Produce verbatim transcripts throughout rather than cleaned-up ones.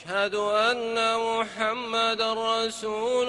أشهد أن محمدًا رسول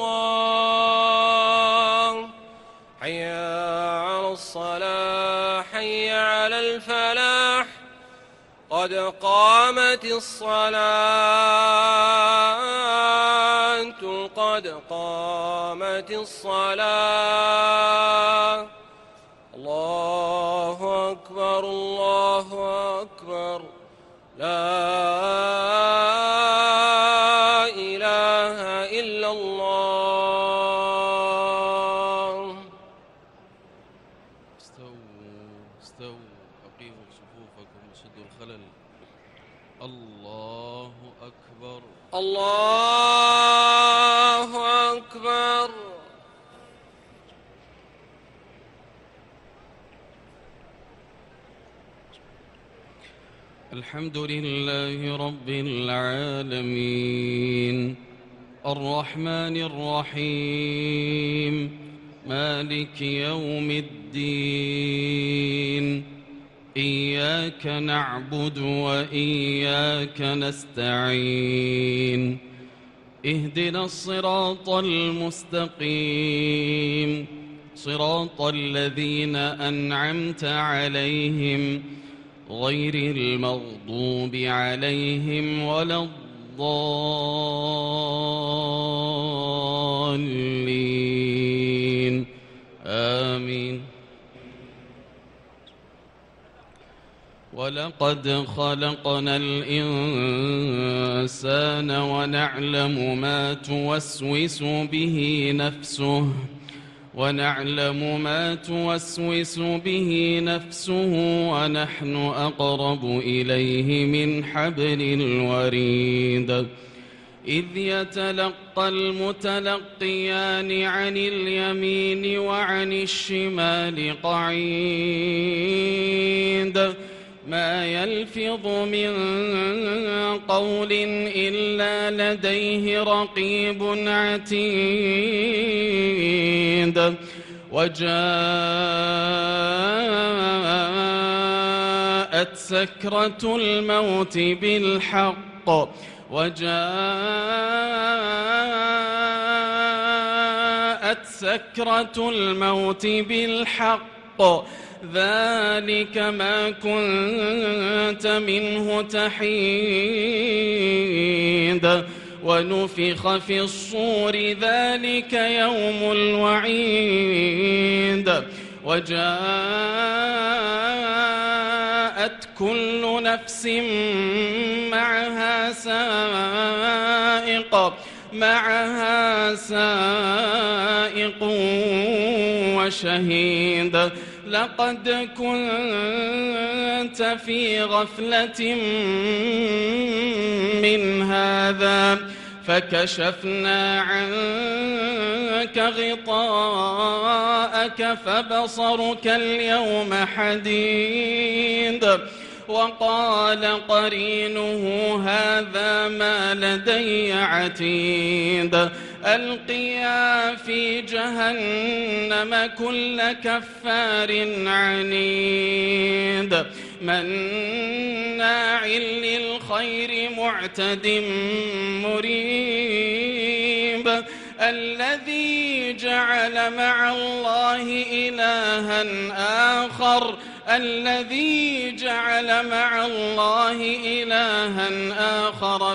الله. حي على الصلاة حي على الفلاح قد قامت الصلاة قد قامت الصلاة. الله أكبر الله أكبر لا إله إلا الله. استووا استووا أقيموا صفوفكم وسدوا الخلل. الله أكبر الله أكبر. الحمد لله رب العالمين الرحمن الرحيم مالك يوم الدين إياك نعبد وإياك نستعين اهدنا الصراط المستقيم صراط الذين أنعمت عليهم غير المغضوب عليهم ولا الضالين آمين. ولقد خلقنا الإنسان ونعلم ما توسوس به نفسه ونعلم ما توسوس به نفسه ونحن أقرب إليه من حبل الوريد. إذ يتلقى المتلقيان عن اليمين وعن الشمال قعيد ما يلفظ من قول إلا لديه رقيب عتيد. وجاءت سكرة الموت بالحق وجاءت سكرة الموت بالحق ذلك ما كنت منه تحيد. ونفخ في الصور ذلك يوم الوعيد. وجاءت كل نفس معها سائق معها سائق وشهيد. لقد كنت في غفلة من هذا فكشفنا عنك غطاءك فبصرك اليوم حديد. وقال قرينه هذا ما لدي عتيد. ألقيا في جهنم كل كفار عنيد مناع للخير معتد مريب. الذي جعل مع الله إلها آخر الذي جعل مع الله إلها آخر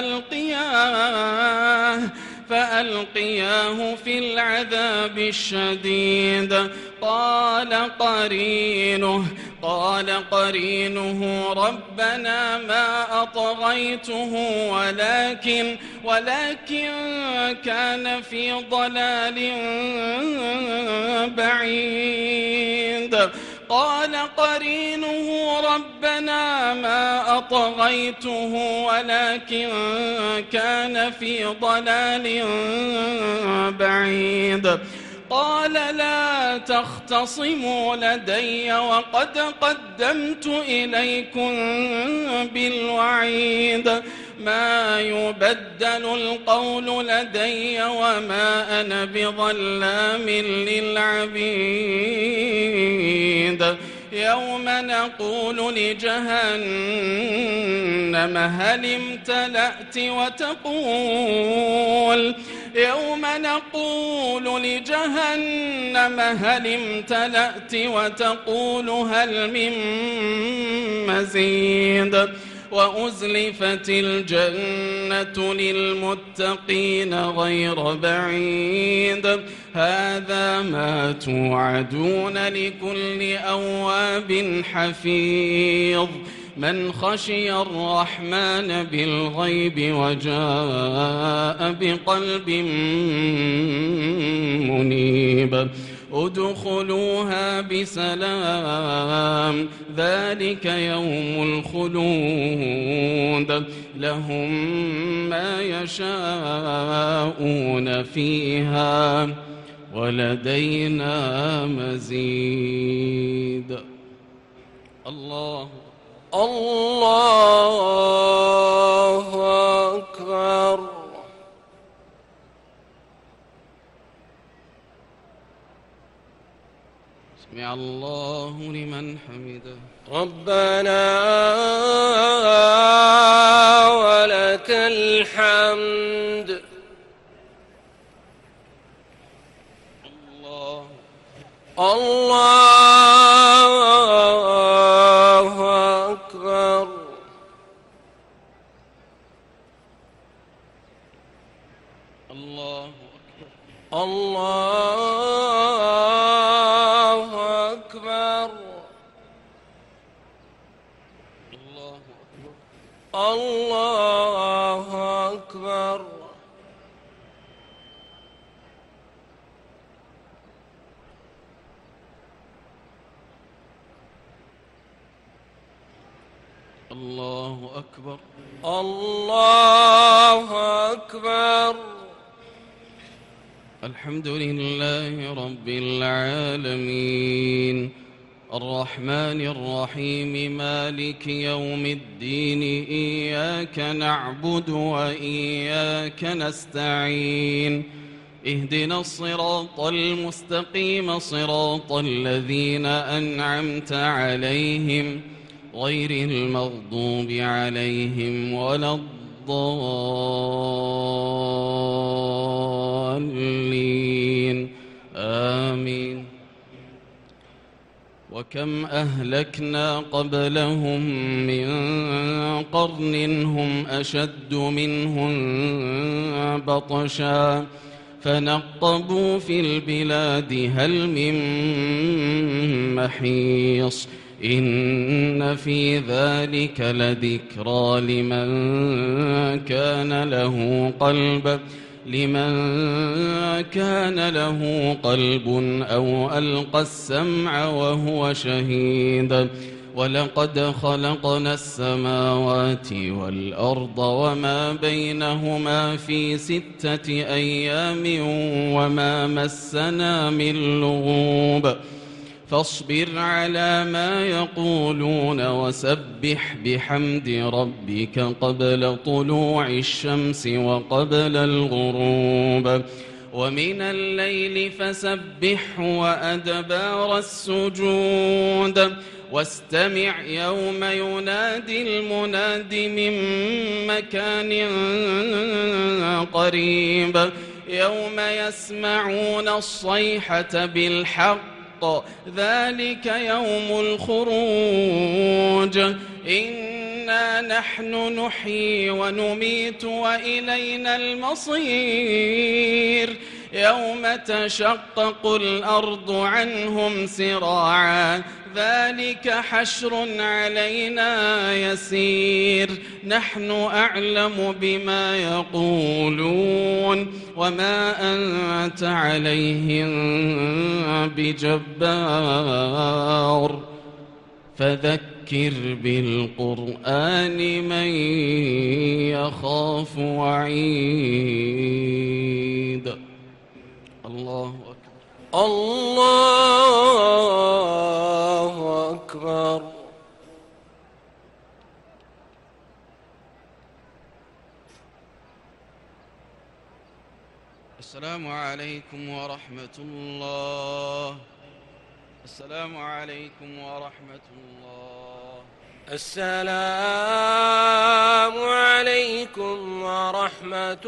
فألقياه فألقياه في العذاب الشديد. قال قرينه قال قرينه ربنا ما أطغيته ولكن ولكن كان في ضلال بعيد. قال قرينه ربنا ما أطغيته ولكن كان في ضلال بعيد. قال لا تختصموا لدي وقد قدمت إليكم بالوعيد. ما يبدل القول لدي وما أنا بظلام للعبيد. يوم نقول لجهنم هل امتلأت وتقول يوم نقول لجهنم هل امتلأت وتقول هل من مزيد وأزلفت الجنة للمتقين غير بعيد هذا ما توعدون لكل أواب حفيظ من خشي الرحمن بالغيب وجاء بقلب منيب ادخلوها بسلام ذلك يوم الخلود لهم ما يشاءون فيها ولدينا مزيد. الله الله أكبر. سمع الله لمن حمده ربنا ولك الحمد. الله الله أكبر. الله أكبر. الله أكبر. الله أكبر. الله أكبر. الله أكبر. الحمد لله رب العالمين الرحمن الرحيم مالك يوم الدين إياك نعبد وإياك نستعين اهدنا الصراط المستقيم صراط الذين أنعمت عليهم غير المغضوب عليهم ولا الضالين آمين. وكم أهلكنا قبلهم من قرن هم أشد منهم بطشا فنقبوا في البلاد هل من محيص إن في ذلك لذكرى لمن كان له قلب لمن كان له قلب أو ألقى السمع وهو شهيد ولقد خلقنا السماوات والأرض وما بينهما في ستة أيام وما مسنا من لغوب فاصبر على ما يقولون وسبح بحمد ربك قبل طلوع الشمس وقبل الغروب ومن الليل فسبحه وأدبار السجود واستمع يوم ينادي المناد من مكان قريب يوم يسمعون الصيحة بالحق ذلك يوم الخروج إنا نحن نحيي ونميت وإلينا المصير يوم تشقق الأرض عنهم سراعا ذلك حشر علينا يسير نحن أعلم بما يقولون وما أنت عليهم بجبار فذكر بالقرآن من يخاف وعيد. الله أكبر. الله أكبر. السلام عليكم ورحمة الله. السلام عليكم ورحمة الله. السلام عليكم ورحمة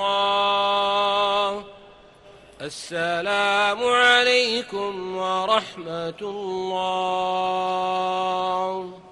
الله. السلام عليكم ورحمة الله.